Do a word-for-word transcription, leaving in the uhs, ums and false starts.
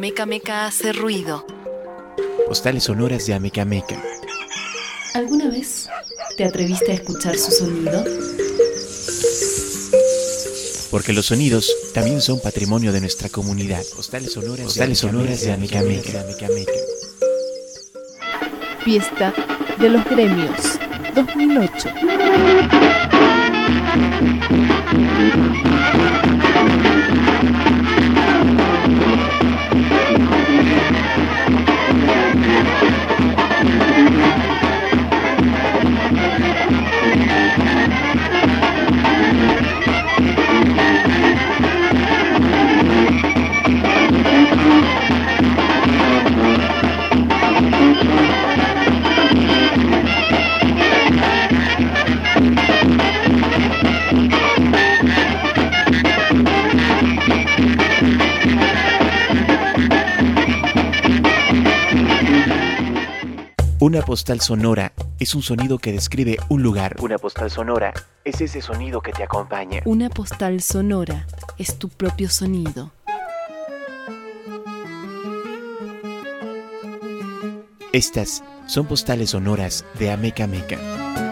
Ameca Meca hace ruido. Postales sonoras de Ameca Meca. ¿Alguna vez te atreviste a escuchar su sonido? Porque los sonidos también son patrimonio de nuestra comunidad. Postales sonoras, Postales de, sonoras de Ameca Meca. Fiesta de los Gremios dos mil ocho. Una postal sonora es un sonido que describe un lugar. Una postal sonora es ese sonido que te acompaña. Una postal sonora es tu propio sonido. Estas son postales sonoras de Ameca Meca.